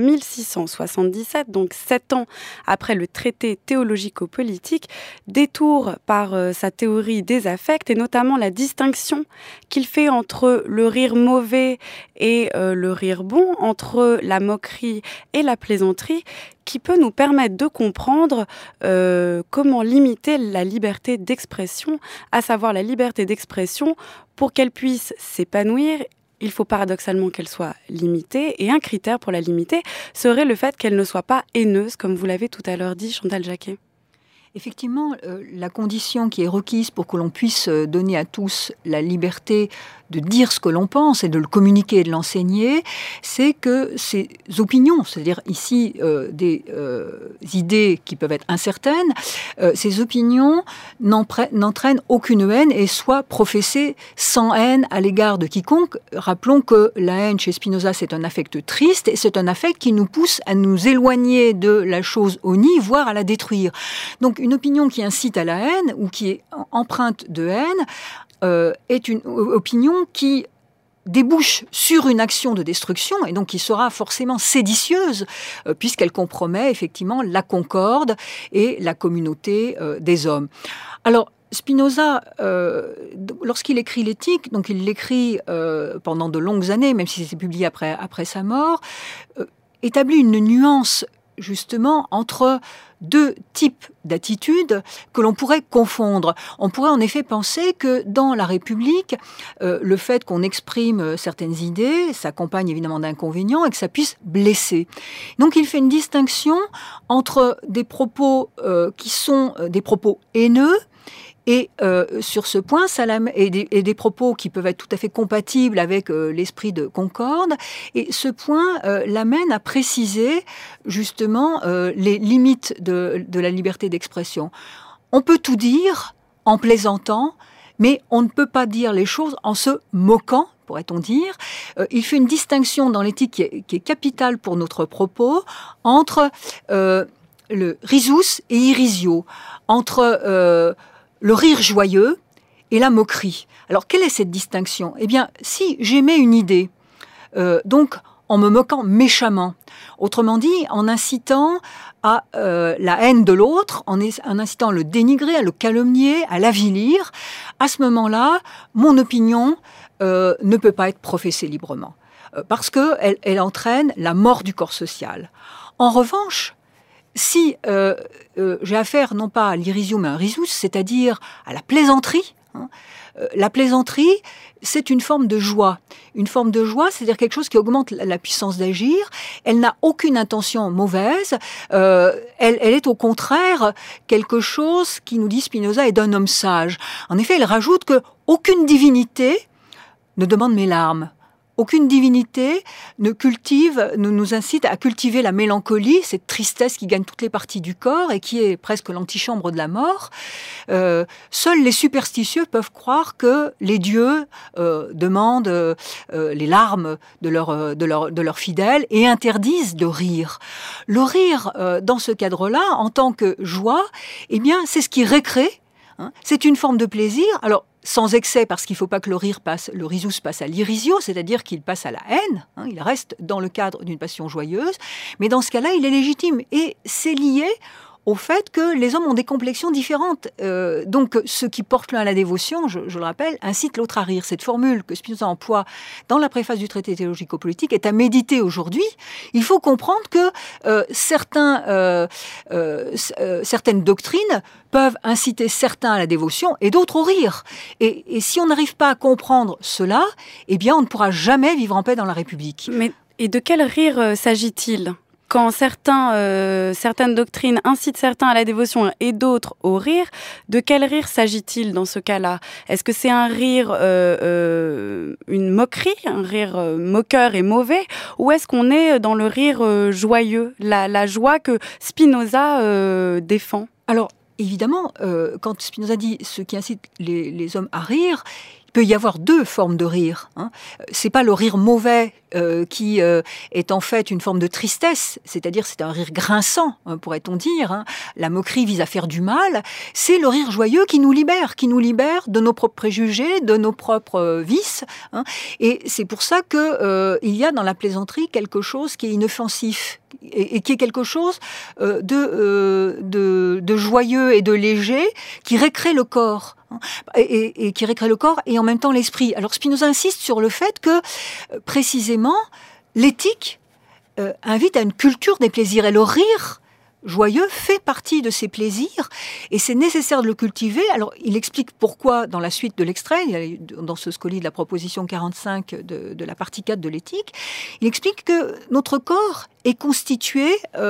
1677, donc 7 ans après le traité théologico-politique, détour par sa théorie des affects et notamment la distinction qu'il fait entre le rire mauvais et le rire bon, entre la moquerie et la plaisanterie, qui peut nous permettre de comprendre comment limiter la liberté d'expression, à savoir la liberté d'expression, pour qu'elle puisse s'épanouir, il faut paradoxalement qu'elle soit limitée, et un critère pour la limiter serait le fait qu'elle ne soit pas haineuse, comme vous l'avez tout à l'heure dit, Chantal Jacquet. Effectivement, la condition qui est requise pour que l'on puisse donner à tous la liberté de dire ce que l'on pense et de le communiquer et de l'enseigner, c'est que ces opinions, c'est-à-dire ici des idées qui peuvent être incertaines, ces opinions n'entraînent aucune haine et soient professées sans haine à l'égard de quiconque. Rappelons que la haine chez Spinoza, c'est un affect triste et c'est un affect qui nous pousse à nous éloigner de la chose honnie, voire à la détruire. Donc une opinion qui incite à la haine ou qui est empreinte de haine est une opinion qui débouche sur une action de destruction et donc qui sera forcément séditieuse puisqu'elle compromet effectivement la concorde et la communauté des hommes. Alors, Spinoza, lorsqu'il écrit l'éthique, donc il l'écrit pendant de longues années, même si c'est publié après sa mort, établit une nuance justement entre 2 types d'attitudes que l'on pourrait confondre. On pourrait en effet penser que dans la République, le fait qu'on exprime certaines idées s'accompagne évidemment d'inconvénients et que ça puisse blesser. Donc il fait une distinction entre des propos qui sont des propos haineux, et sur ce point, et des propos qui peuvent être tout à fait compatibles avec l'esprit de concorde. Et ce point l'amène à préciser justement les limites de la liberté d'expression. On peut tout dire en plaisantant, mais on ne peut pas dire les choses en se moquant, pourrait-on dire. Il fait une distinction dans l'éthique qui est capitale pour notre propos entre le risus et irisio, entre le rire joyeux et la moquerie. Alors, quelle est cette distinction ? Eh bien, si j'émets une idée, donc en me moquant méchamment. Autrement dit, en incitant à la haine de l'autre, en incitant à le dénigrer, à le calomnier, à l'avilir. À ce moment-là, mon opinion ne peut pas être professée librement, parce qu'elle entraîne la mort du corps social. En revanche, si j'ai affaire non pas à l'irision mais à un risus, c'est-à-dire à la plaisanterie, la plaisanterie, c'est une forme de joie. Une forme de joie, c'est-à-dire quelque chose qui augmente la puissance d'agir. Elle n'a aucune intention mauvaise. Elle est au contraire quelque chose qui, nous dit Spinoza, est d'un homme sage. En effet, il rajoute que aucune divinité ne demande mes larmes. Aucune divinité ne nous incite à cultiver la mélancolie, cette tristesse qui gagne toutes les parties du corps et qui est presque l'antichambre de la mort. Seuls les superstitieux peuvent croire que les dieux demandent les larmes de leurs fidèles et interdisent de rire. Le rire, dans ce cadre-là, en tant que joie, eh bien, c'est ce qui récrée. C'est une forme de plaisir. Alors, sans excès, parce qu'il ne faut pas que le risus passe à l'irisio, c'est-à-dire qu'il passe à la haine. Il reste dans le cadre d'une passion joyeuse. Mais dans ce cas-là, il est légitime. Et c'est lié au fait que les hommes ont des complexions différentes. Donc, ce qui porte l'un à la dévotion, je le rappelle, incite l'autre à rire. Cette formule que Spinoza emploie dans la préface du traité théologico-politique est à méditer aujourd'hui. Il faut comprendre que certaines doctrines peuvent inciter certains à la dévotion et d'autres au rire. Et si on n'arrive pas à comprendre cela, eh bien, on ne pourra jamais vivre en paix dans la République. Et de quel rire s'agit-il ? Quand certaines doctrines incitent certains à la dévotion et d'autres au rire, de quel rire s'agit-il dans ce cas-là ? Est-ce que c'est un rire, une moquerie, un rire moqueur et mauvais, ou est-ce qu'on est dans le rire joyeux, la joie que Spinoza défend ? Alors, évidemment, quand Spinoza dit ce qui incite les hommes à rire, il peut y avoir deux formes de rire. C'est pas le rire mauvais qui est en fait une forme de tristesse, c'est-à-dire c'est un rire grinçant, pourrait-on dire. La moquerie vise à faire du mal. C'est le rire joyeux qui nous libère de nos propres préjugés, de nos propres vices. Et c'est pour ça que il y a dans la plaisanterie quelque chose qui est inoffensif et qui est quelque chose de joyeux et de léger qui récrée le corps. Et qui récrée le corps et en même temps l'esprit. Alors Spinoza insiste sur le fait que, précisément, l'éthique invite à une culture des plaisirs. Et le rire joyeux fait partie de ces plaisirs et c'est nécessaire de le cultiver. Alors, il explique pourquoi dans la suite de l'extrait, dans ce scoli de la proposition 45 de la partie 4 de l'éthique, il explique que notre corps est constitué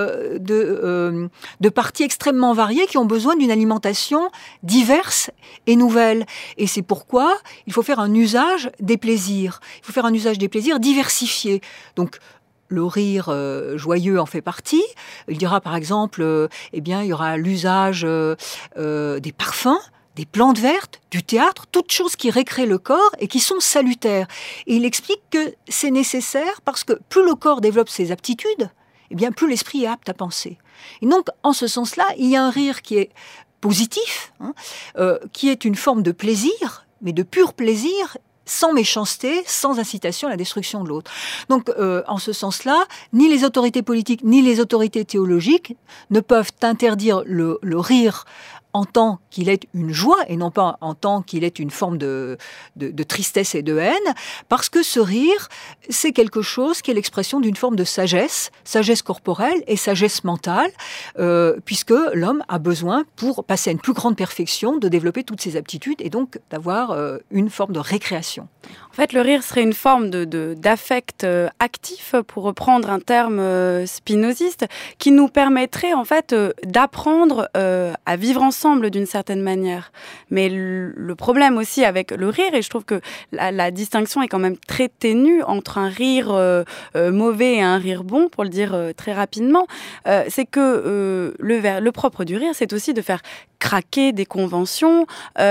de parties extrêmement variées qui ont besoin d'une alimentation diverse et nouvelle. Et c'est pourquoi il faut faire un usage des plaisirs. Il faut faire un usage des plaisirs diversifié. Donc, le rire joyeux en fait partie. Il dira par exemple, il y aura l'usage des parfums, des plantes vertes, du théâtre, toutes choses qui récréent le corps et qui sont salutaires. Et il explique que c'est nécessaire parce que plus le corps développe ses aptitudes, plus l'esprit est apte à penser. Et donc, en ce sens-là, il y a un rire qui est positif, qui est une forme de plaisir, mais de pur plaisir, sans méchanceté, sans incitation à la destruction de l'autre. Donc, en ce sens-là, ni les autorités politiques, ni les autorités théologiques ne peuvent interdire le rire en tant qu'il est une joie et non pas en tant qu'il est une forme de tristesse et de haine, parce que ce rire, c'est quelque chose qui est l'expression d'une forme de sagesse corporelle et sagesse mentale, puisque l'homme a besoin, pour passer à une plus grande perfection, de développer toutes ses aptitudes et donc d'avoir une forme de récréation. En fait, le rire serait une forme d'affect actif, pour reprendre un terme spinoziste, qui nous permettrait en fait d'apprendre à vivre ensemble d'une certaine manière. Mais le problème aussi avec le rire, et je trouve que la distinction est quand même très ténue entre un rire mauvais et un rire bon, pour le dire très rapidement, c'est que le propre du rire, c'est aussi de faire craquer des conventions,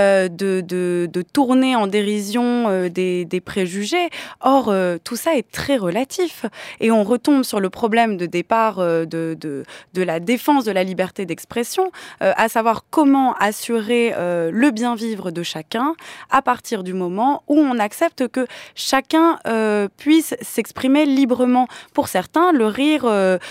de tourner en dérision des préjugés. Or, tout ça est très relatif. Et on retombe sur le problème de départ de la défense de la liberté d'expression, à savoir comment comment assurer le bien vivre de chacun à partir du moment où on accepte que chacun puisse s'exprimer librement. Pour certains, le rire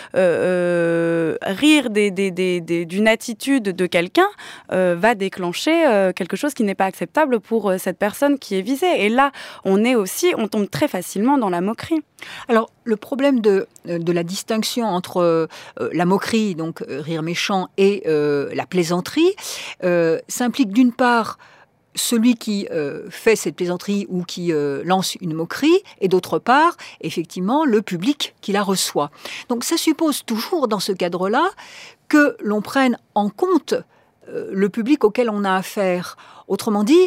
d'une attitude de quelqu'un va déclencher quelque chose qui n'est pas acceptable pour cette personne qui est visée. Et là, on tombe très facilement dans la moquerie. Alors, le problème de la distinction entre la moquerie, donc rire méchant, et la plaisanterie, ça implique d'une part celui qui fait cette plaisanterie ou qui lance une moquerie, et d'autre part, effectivement, le public qui la reçoit. Donc ça suppose toujours, dans ce cadre-là, que l'on prenne en compte le public auquel on a affaire. Autrement dit,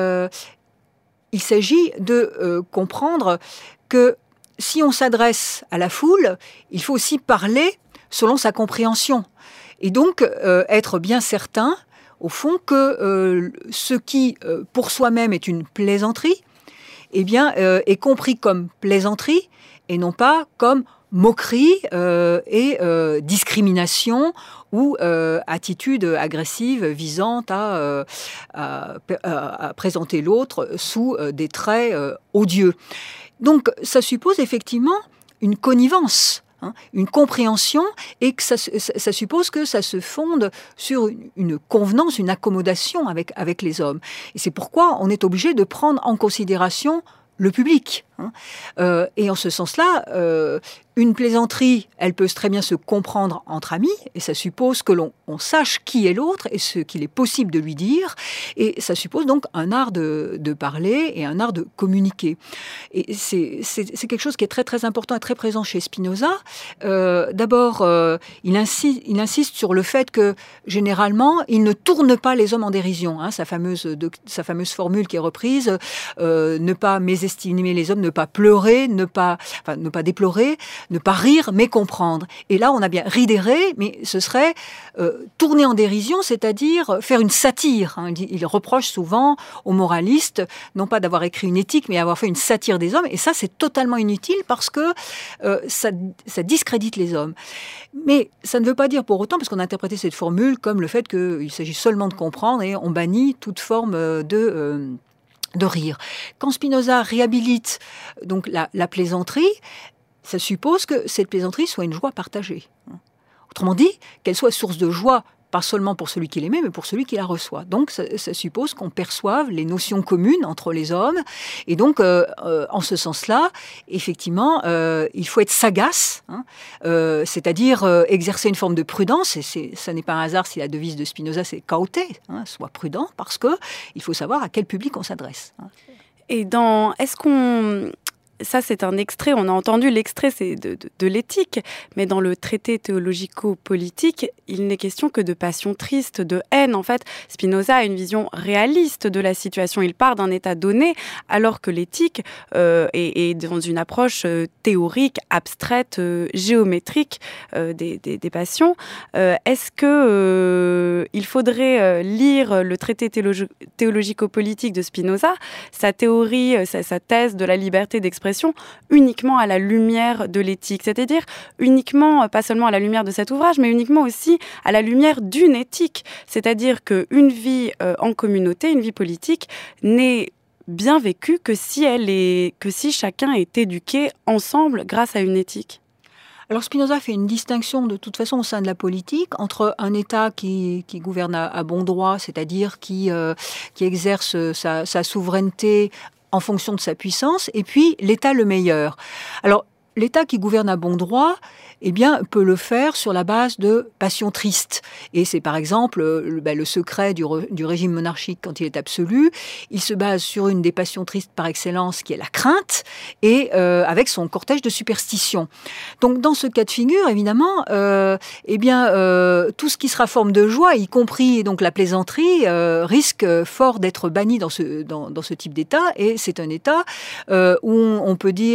il s'agit de comprendre que si on s'adresse à la foule, il faut aussi parler selon sa compréhension. Et donc, être bien certain, au fond, que ce qui, pour soi-même, est une plaisanterie, eh bien, est compris comme plaisanterie et non pas comme moquerie et discrimination ou attitude agressive visant à présenter l'autre sous des traits odieux. Donc, ça suppose effectivement une connivence, une compréhension, et que ça suppose que ça se fonde sur une convenance, une accommodation avec les hommes. Et c'est pourquoi on est obligé de prendre en considération le public. Et en ce sens-là, une plaisanterie, elle peut très bien se comprendre entre amis, et ça suppose que l'on sache qui est l'autre et ce qu'il est possible de lui dire, et ça suppose donc un art de parler et un art de communiquer. Et c'est quelque chose qui est très très important et très présent chez Spinoza. D'abord, il insiste sur le fait que généralement, il ne tourne pas les hommes en dérision. Sa fameuse formule qui est reprise, ne pas mésestimer les hommes, ne pas pleurer, ne pas déplorer, ne pas rire, mais comprendre. Et là, on a bien ridéré, mais ce serait tourner en dérision, c'est-à-dire faire une satire. Il reproche souvent aux moralistes, non pas d'avoir écrit une éthique, mais d'avoir fait une satire des hommes. Et ça, c'est totalement inutile parce que ça discrédite les hommes. Mais ça ne veut pas dire pour autant, parce qu'on a interprété cette formule comme le fait qu'il s'agit seulement de comprendre et on bannit toute forme de rire. Quand Spinoza réhabilite donc la plaisanterie, ça suppose que cette plaisanterie soit une joie partagée. Autrement dit, qu'elle soit source de joie, pas seulement pour celui qui l'émet, mais pour celui qui la reçoit. Donc, ça suppose qu'on perçoive les notions communes entre les hommes. Et donc, en ce sens-là, effectivement, il faut être sagace, c'est-à-dire exercer une forme de prudence. Et ça n'est pas un hasard si la devise de Spinoza, c'est « caute », soit prudent, parce qu'il faut savoir à quel public on s'adresse. Et ça, c'est un extrait, on a entendu l'extrait, c'est de l'éthique, mais dans le traité théologico-politique, il n'est question que de passion triste, de haine. En fait, Spinoza a une vision réaliste de la situation. Il part d'un état donné, alors que l'éthique est dans une approche théorique, abstraite, géométrique des passions. Est-ce que il faudrait lire le traité théologico-politique de Spinoza, sa théorie, sa thèse de la liberté d'expression, uniquement à la lumière de l'éthique, c'est-à-dire uniquement, pas seulement à la lumière de cet ouvrage, mais uniquement aussi à la lumière d'une éthique, c'est-à-dire qu'une vie en communauté, une vie politique, n'est bien vécue que si chacun est éduqué ensemble grâce à une éthique. Alors Spinoza fait une distinction de toute façon au sein de la politique entre un État qui gouverne à bon droit, c'est-à-dire qui exerce sa souveraineté en fonction de sa puissance, et puis l'État le meilleur. Alors, l'État qui gouverne à bon droit, eh bien, peut le faire sur la base de passions tristes. Et c'est par exemple le secret du régime monarchique quand il est absolu. Il se base sur une des passions tristes par excellence, qui est la crainte, et avec son cortège de superstitions. Donc, dans ce cas de figure, évidemment, tout ce qui sera forme de joie, y compris donc la plaisanterie, risque fort d'être banni dans ce type d'État. Et c'est un État où on peut dire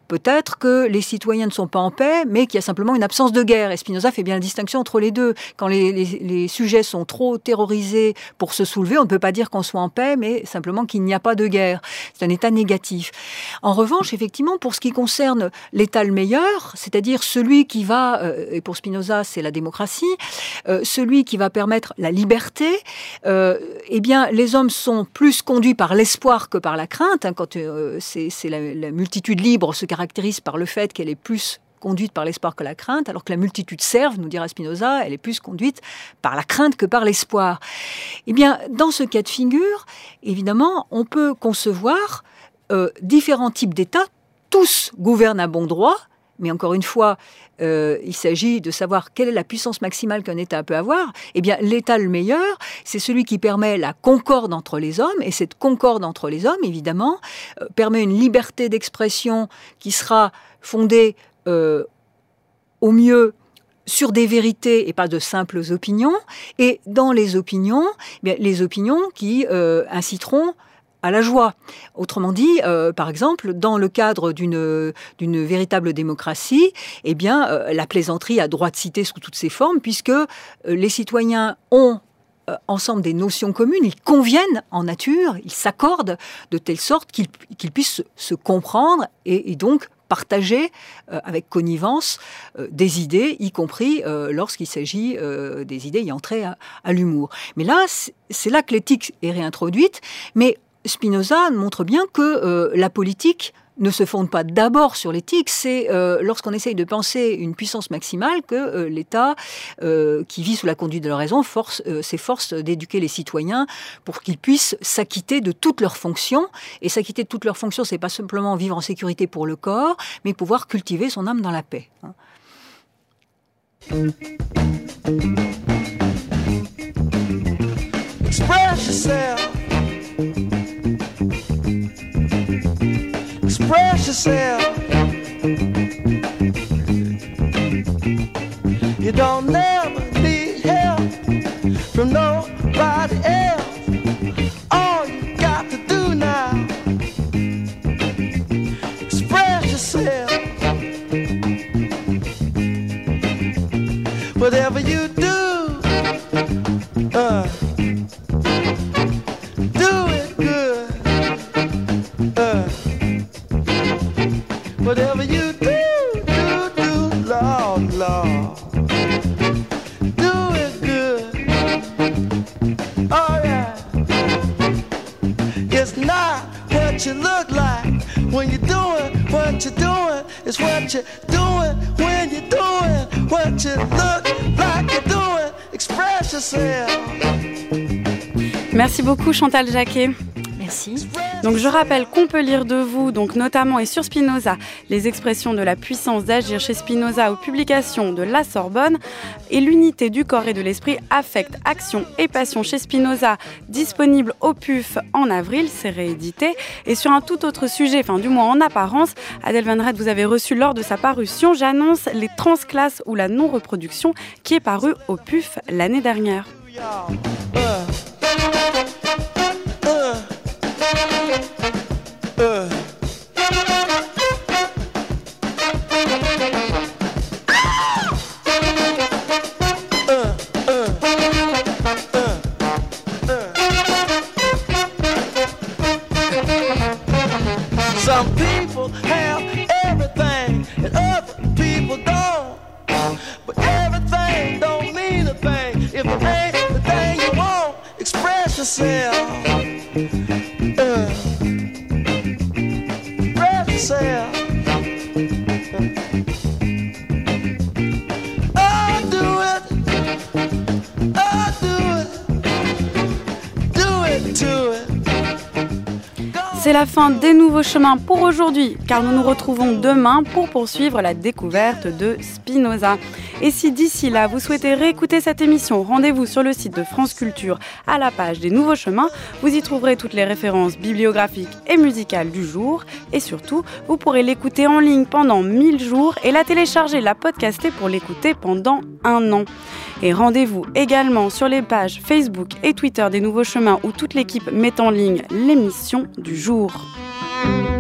peut-être que les citoyens ne sont pas en paix, mais qu'il y a simplement une absence de guerre. Et Spinoza fait bien la distinction entre les deux. Quand les sujets sont trop terrorisés pour se soulever, on ne peut pas dire qu'on soit en paix, mais simplement qu'il n'y a pas de guerre. C'est un état négatif. En revanche, effectivement, pour ce qui concerne l'état le meilleur, c'est-à-dire celui qui va, et pour Spinoza, c'est la démocratie, celui qui va permettre la liberté, eh bien, les hommes sont plus conduits par l'espoir que par la crainte. Quand c'est la multitude libre se caractérise par le fait qu'elle est plus conduite par l'espoir que la crainte, alors que la multitude serve, nous dira Spinoza, elle est plus conduite par la crainte que par l'espoir. Eh bien, dans ce cas de figure, évidemment, on peut concevoir différents types d'États. Tous gouvernent à bon droit, mais encore une fois, il s'agit de savoir quelle est la puissance maximale qu'un État peut avoir. Eh bien, l'État le meilleur, c'est celui qui permet la concorde entre les hommes, et cette concorde entre les hommes, évidemment, permet une liberté d'expression qui sera fondée au mieux sur des vérités et pas de simples opinions, et dans les opinions, eh bien, les opinions qui inciteront à la joie. Autrement dit, par exemple, dans le cadre d'une véritable démocratie, eh bien, la plaisanterie a droit de citer sous toutes ses formes, puisque les citoyens ont ensemble des notions communes, ils conviennent en nature, ils s'accordent de telle sorte qu'ils puissent se comprendre et donc partager avec connivence des idées, y compris lorsqu'il s'agit des idées ayant trait à l'humour. Mais là, c'est là que l'éthique est réintroduite, mais Spinoza montre bien que la politique ne se fonde pas d'abord sur l'éthique, c'est lorsqu'on essaye de penser une puissance maximale que l'État, qui vit sous la conduite de la raison, s'efforce d'éduquer les citoyens pour qu'ils puissent s'acquitter de toutes leurs fonctions. Et s'acquitter de toutes leurs fonctions, c'est pas simplement vivre en sécurité pour le corps, mais pouvoir cultiver son âme dans la paix. Express yourself. Express yourself. You don't never need help from nobody else. All you got to do now, express yourself. Whatever you do, do it good. Whatever you do, Lord, Lord. Do it good. Oh yeah. It's not what you look like when you're doing what you're doing. It's what you're doing when you're doing what you look like you're doing. Express yourself. Merci beaucoup Chantal Jacquet. Merci. Donc je rappelle qu'on peut lire de vous, donc notamment et sur Spinoza, les expressions de la puissance d'agir chez Spinoza aux publications de la Sorbonne et l'unité du corps et de l'esprit, affect, action et passion chez Spinoza, disponible au PUF en avril, c'est réédité. Et sur un tout autre sujet, enfin du moins en apparence, Adèle Van Rett, vous avez reçu lors de sa parution, j'annonce les transclasses ou la non-reproduction qui est paru au PUF l'année dernière. Some people have everything and other people don't. But everything don't mean a thing if it ain't the thing you want. Express yourself. Express yourself. Oh, do it. Oh, do it. Do it to it. C'est la fin des Nouveaux Chemins pour aujourd'hui, car nous nous retrouvons demain pour poursuivre la découverte de Spinoza. Et si d'ici là, vous souhaitez réécouter cette émission, rendez-vous sur le site de France Culture à la page des Nouveaux Chemins. Vous y trouverez toutes les références bibliographiques et musicales du jour. Et surtout, vous pourrez l'écouter en ligne pendant 1000 jours et la télécharger, la podcaster pour l'écouter pendant 1 an. Et rendez-vous également sur les pages Facebook et Twitter des Nouveaux Chemins où toute l'équipe met en ligne l'émission du jour.